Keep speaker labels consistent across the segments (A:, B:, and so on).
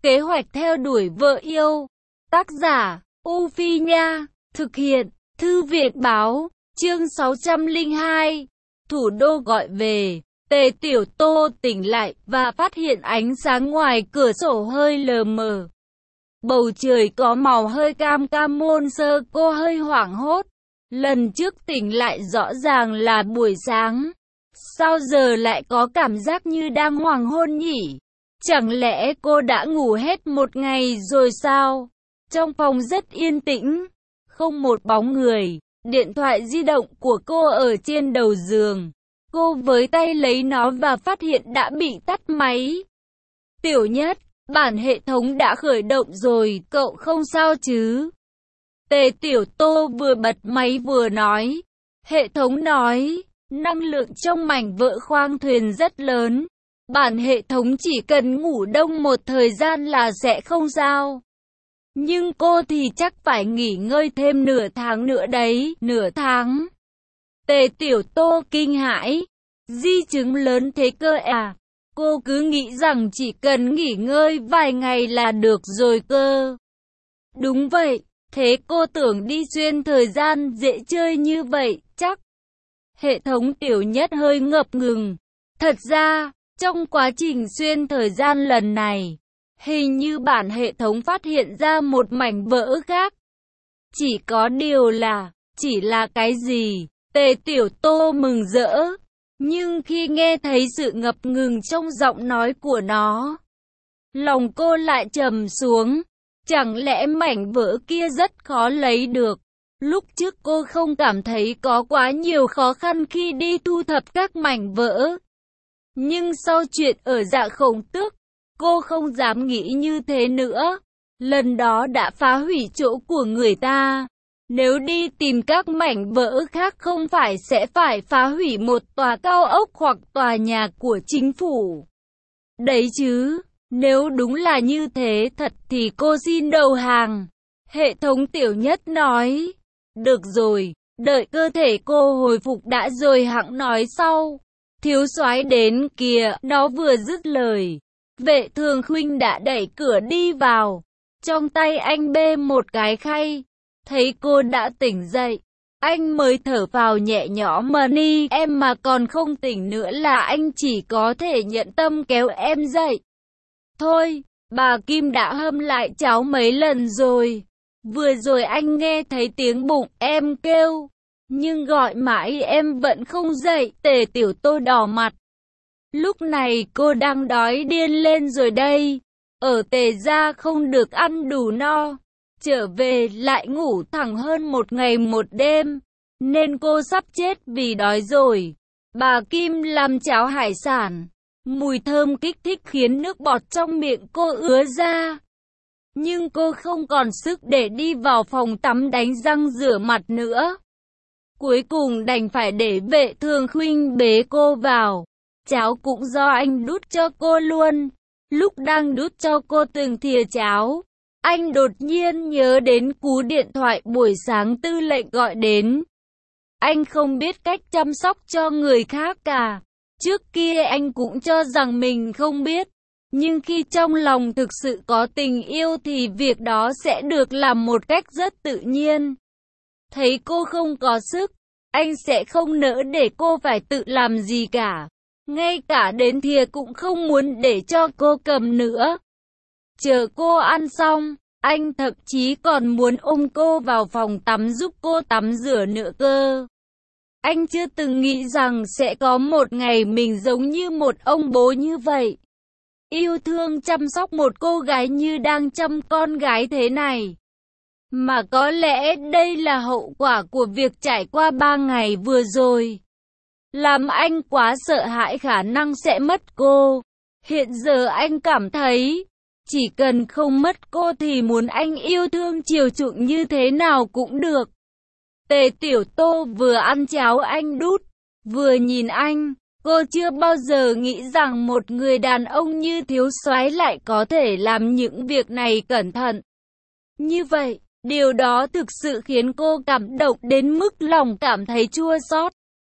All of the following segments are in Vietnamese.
A: Kế hoạch theo đuổi vợ yêu. Tác giả, U Phi Nha. Thực hiện, Thư viện Báo. Chương 602. Thủ đô gọi về. Tề Tiểu Tô tỉnh lại và phát hiện ánh sáng ngoài cửa sổ hơi lờ mờ. Bầu trời có màu hơi cam cam muôn sơ, cô hơi hoảng hốt. Lần trước tỉnh lại rõ ràng là buổi sáng. Sao giờ lại có cảm giác như đang hoàng hôn nhỉ? Chẳng lẽ cô đã ngủ hết một ngày rồi sao? Trong phòng rất yên tĩnh, không một bóng người. Điện thoại di động của cô ở trên đầu giường. Cô với tay lấy nó và phát hiện đã bị tắt máy. Tiểu Nhất, bản hệ thống đã khởi động rồi, cậu không sao chứ? Tề Tiểu Tô vừa bật máy vừa nói. Hệ thống nói, năng lượng trong mảnh vỡ khoang thuyền rất lớn. Bản hệ thống chỉ cần ngủ đông một thời gian là sẽ không sao. Nhưng cô thì chắc phải nghỉ ngơi thêm nửa tháng nữa đấy. Nửa tháng? Tề Tiểu Tô kinh hãi. Di chứng lớn thế cơ à? Cô cứ nghĩ rằng chỉ cần nghỉ ngơi vài ngày là được rồi cơ. Đúng vậy, thế cô tưởng đi xuyên thời gian dễ chơi như vậy, chắc. Hệ thống Tiểu Nhất hơi ngập ngừng. Thật ra, trong quá trình xuyên thời gian lần này, hình như bản hệ thống phát hiện ra một mảnh vỡ khác. Chỉ có điều là, chỉ là cái gì? Tề Tiểu Tô mừng rỡ. Nhưng khi nghe thấy sự ngập ngừng trong giọng nói của nó, lòng cô lại trầm xuống. Chẳng lẽ mảnh vỡ kia rất khó lấy được? Lúc trước cô không cảm thấy có quá nhiều khó khăn khi đi thu thập các mảnh vỡ. Nhưng sau chuyện ở Dạ Khổng Tước, cô không dám nghĩ như thế nữa. Lần đó đã phá hủy chỗ của người ta. Nếu đi tìm các mảnh vỡ khác không phải sẽ phải phá hủy một tòa cao ốc hoặc tòa nhà của chính phủ. Đấy chứ, nếu đúng là như thế thật thì cô xin đầu hàng. Hệ thống Tiểu Nhất nói. Được rồi, đợi cơ thể cô hồi phục đã rồi hẵng nói sau. Thiếu soái đến kìa, nó vừa dứt lời. Vệ Thường Khuynh đã đẩy cửa đi vào. Trong tay anh bê một cái khay. Thấy cô đã tỉnh dậy, anh mới thở vào nhẹ nhõm. Money, em mà còn không tỉnh nữa là anh chỉ có thể nhận tâm kéo em dậy. Thôi, bà Kim đã hâm lại cháo mấy lần rồi. Vừa rồi anh nghe thấy tiếng bụng em kêu, nhưng gọi mãi em vẫn không dậy. Tề Tiểu Tô đỏ mặt. Lúc này cô đang đói điên lên rồi đây. Ở Tề gia không được ăn đủ no. Trở về lại ngủ thẳng hơn một ngày một đêm. Nên cô sắp chết vì đói rồi. Bà Kim làm cháo hải sản. Mùi thơm kích thích khiến nước bọt trong miệng cô ứa ra. Nhưng cô không còn sức để đi vào phòng tắm đánh răng rửa mặt nữa. Cuối cùng đành phải để Vệ Thường Khuynh bế cô vào. Cháo cũng do anh đút cho cô luôn. Lúc đang đút cho cô từng thìa cháo, anh đột nhiên nhớ đến cú điện thoại buổi sáng Tư lệnh gọi đến. Anh không biết cách chăm sóc cho người khác cả. Trước kia anh cũng cho rằng mình không biết. Nhưng khi trong lòng thực sự có tình yêu thì việc đó sẽ được làm một cách rất tự nhiên. Thấy cô không có sức, anh sẽ không nỡ để cô phải tự làm gì cả. Ngay cả đến thìa cũng không muốn để cho cô cầm nữa. Chờ cô ăn xong, anh thậm chí còn muốn ôm cô vào phòng tắm giúp cô tắm rửa nữa cơ. Anh chưa từng nghĩ rằng sẽ có một ngày mình giống như một ông bố như vậy. Yêu thương chăm sóc một cô gái như đang chăm con gái thế này. Mà có lẽ đây là hậu quả của việc trải qua 3 ngày vừa rồi. Làm anh quá sợ hãi khả năng sẽ mất cô. Hiện giờ anh cảm thấy, chỉ cần không mất cô thì muốn anh yêu thương chiều chuộng như thế nào cũng được. Tề Tiểu Tô vừa ăn cháo anh đút, vừa nhìn anh. Cô chưa bao giờ nghĩ rằng một người đàn ông như thiếu soái lại có thể làm những việc này cẩn thận. Như vậy, điều đó thực sự khiến cô cảm động đến mức lòng cảm thấy chua xót.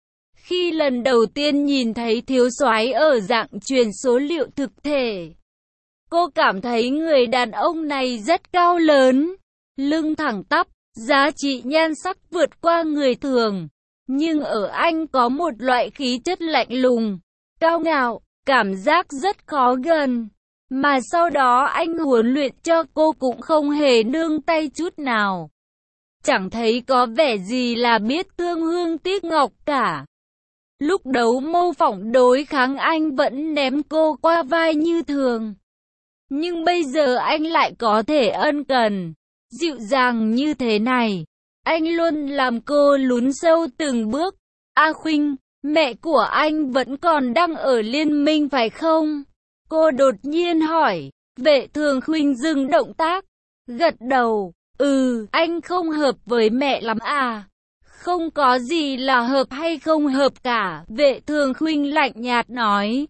A: Khi lần đầu tiên nhìn thấy thiếu soái ở dạng truyền số liệu thực thể, Cô cảm thấy người đàn ông này rất cao lớn, lưng thẳng tắp, giá trị nhan sắc vượt qua người thường. Nhưng ở anh có một loại khí chất lạnh lùng, cao ngạo, cảm giác rất khó gần. Mà sau đó anh huấn luyện cho cô cũng không hề nương tay chút nào. Chẳng thấy có vẻ gì là biết thương hương tiếc ngọc cả. Lúc đấu mô phỏng đối kháng anh vẫn ném cô qua vai như thường. Nhưng bây giờ anh lại có thể ân cần, dịu dàng như thế này. Anh luôn làm cô lún sâu từng bước. A Khuynh, mẹ của anh vẫn còn đang ở liên minh phải không? Cô đột nhiên hỏi. Vệ Thường Khuynh dừng động tác, gật đầu. Anh không hợp với mẹ lắm à? Không có gì là hợp hay không hợp cả, Vệ Thường Khuynh lạnh nhạt nói.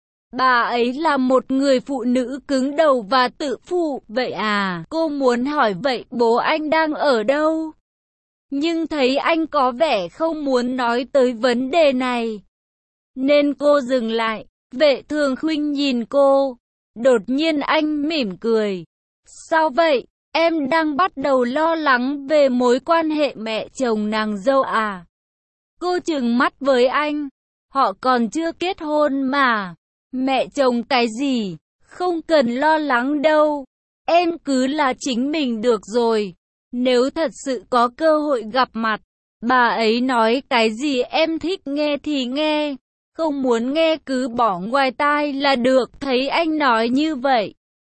A: Bà ấy là một người phụ nữ cứng đầu và tự phụ, vậy à? Cô muốn hỏi vậy bố anh đang ở đâu? Nhưng thấy anh có vẻ không muốn nói tới vấn đề này, nên cô dừng lại. Vệ Thường Khuynh nhìn cô. Đột nhiên anh mỉm cười. Sao vậy? Em đang bắt đầu lo lắng về mối quan hệ mẹ chồng nàng dâu à? Cô trừng mắt với anh. Họ còn chưa kết hôn mà. Mẹ chồng cái gì? Không cần lo lắng đâu. Em cứ là chính mình được rồi. Nếu thật sự có cơ hội gặp mặt, bà ấy nói cái gì em thích nghe thì nghe. Không muốn nghe cứ bỏ ngoài tai là được. Thấy anh nói như vậy,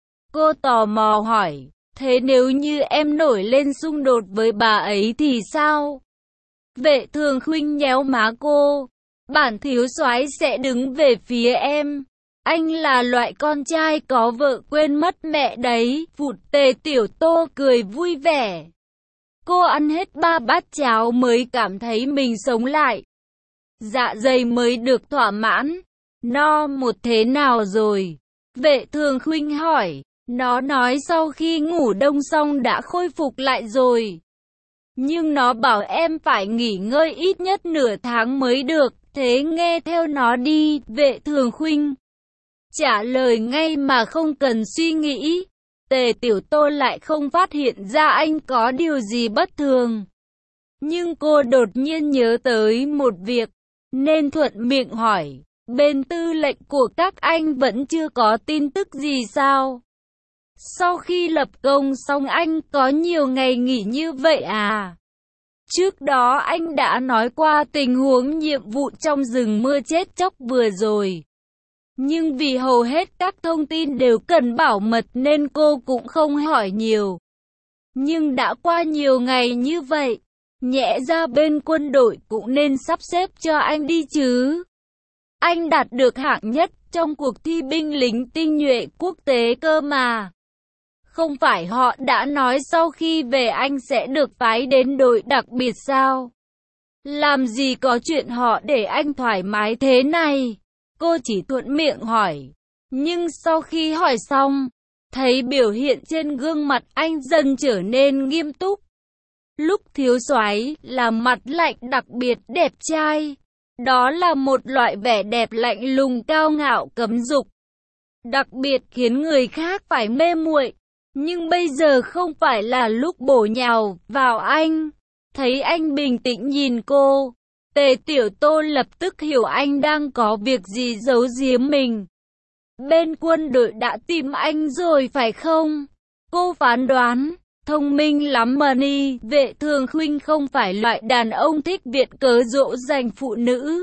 A: cô tò mò hỏi. Thế nếu như em nổi lên xung đột với bà ấy thì sao? Vệ Thường Khuynh nhéo má cô. Bản thiếu soái sẽ đứng về phía em. Anh là loại con trai có vợ quên mất mẹ đấy. Vụt Tề Tiểu Tô cười vui vẻ. Cô ăn hết 3 bát cháo mới cảm thấy mình sống lại. Dạ dày mới được thỏa mãn. No một thế nào rồi? Vệ Thường Khuynh hỏi. Nó nói sau khi ngủ đông xong đã khôi phục lại rồi. Nhưng nó bảo em phải nghỉ ngơi ít nhất nửa tháng mới được. Thế nghe theo nó đi. Vệ Thường Khuynh trả lời ngay mà không cần suy nghĩ. Tề Tiểu Tô lại không phát hiện ra anh có điều gì bất thường. Nhưng cô đột nhiên nhớ tới một việc, nên thuận miệng hỏi. Bên tư lệnh của các anh vẫn chưa có tin tức gì sao? Sau khi lập công xong anh có nhiều ngày nghỉ như vậy à? Trước đó anh đã nói qua tình huống nhiệm vụ trong rừng mưa chết chóc vừa rồi. Nhưng vì hầu hết các thông tin đều cần bảo mật nên cô cũng không hỏi nhiều. Nhưng đã qua nhiều ngày như vậy, nhẽ ra bên quân đội cũng nên sắp xếp cho anh đi chứ. Anh đạt được hạng nhất trong cuộc thi binh lính tinh nhuệ quốc tế cơ mà. Không phải họ đã nói sau khi về anh sẽ được phái đến đội đặc biệt sao? Làm gì có chuyện họ để anh thoải mái thế này? Cô chỉ thuận miệng hỏi. Nhưng sau khi hỏi xong, thấy biểu hiện trên gương mặt anh dần trở nên nghiêm túc. Lúc thiếu soái là mặt lạnh đặc biệt đẹp trai. Đó là một loại vẻ đẹp lạnh lùng cao ngạo cấm dục, đặc biệt khiến người khác phải mê muội. Nhưng bây giờ không phải là lúc bổ nhào vào anh. Thấy anh bình tĩnh nhìn cô, Tề Tiểu Tô lập tức hiểu anh đang có việc gì giấu giếm mình. Bên quân đội đã tìm anh rồi phải không? Cô phán đoán. Thông minh lắm mà đi. Vệ Thường Khuynh không phải loại đàn ông thích viện cớ dỗ dành phụ nữ.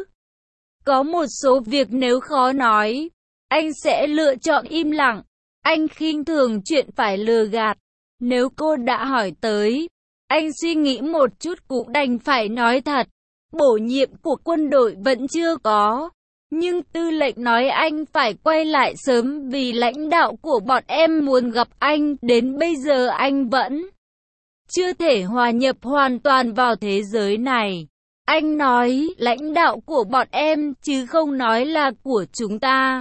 A: Có một số việc nếu khó nói, anh sẽ lựa chọn im lặng. Anh khinh thường chuyện phải lừa gạt. Nếu cô đã hỏi tới, anh suy nghĩ một chút cũng đành phải nói thật. Bổ nhiệm của quân đội vẫn chưa có. Nhưng tư lệnh nói anh phải quay lại sớm vì lãnh đạo của bọn em muốn gặp anh. Đến bây giờ anh vẫn chưa thể hòa nhập hoàn toàn vào thế giới này. Anh nói lãnh đạo của bọn em chứ không nói là của chúng ta.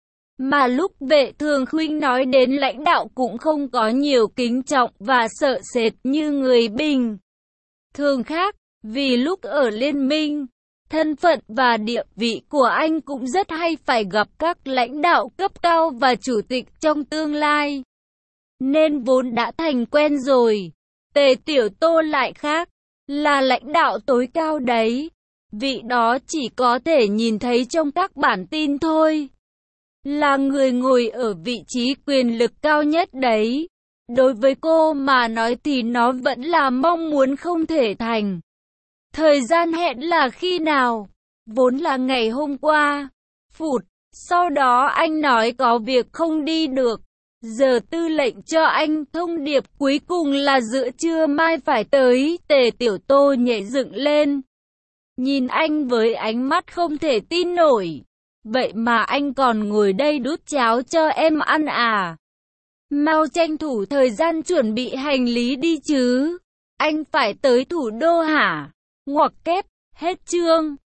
A: Mà lúc Vệ Thường Khuynh nói đến lãnh đạo cũng không có nhiều kính trọng và sợ sệt như người bình thường khác. Vì lúc ở liên minh, Thân phận và địa vị của anh cũng rất hay phải gặp các lãnh đạo cấp cao và chủ tịch trong tương lai. Nên vốn đã thành quen rồi. Tề Tiểu Tô lại khác, là lãnh đạo tối cao đấy. Vị đó chỉ có thể nhìn thấy trong các bản tin thôi. Là người ngồi ở vị trí quyền lực cao nhất đấy. Đối với cô mà nói thì nó vẫn là mong muốn không thể thành. Thời gian hẹn là khi nào? Vốn là ngày hôm qua. Phụt, sau đó anh nói có việc không đi được. Giờ tư lệnh cho anh thông điệp cuối cùng là giữa trưa mai phải tới. Tề Tiểu Tô nhảy dựng lên. Nhìn anh với ánh mắt không thể tin nổi. Vậy mà anh còn ngồi đây đút cháo cho em ăn à? Mau tranh thủ thời gian chuẩn bị hành lý đi chứ. Anh phải tới thủ đô hả? Ngoặc kép, hết chương.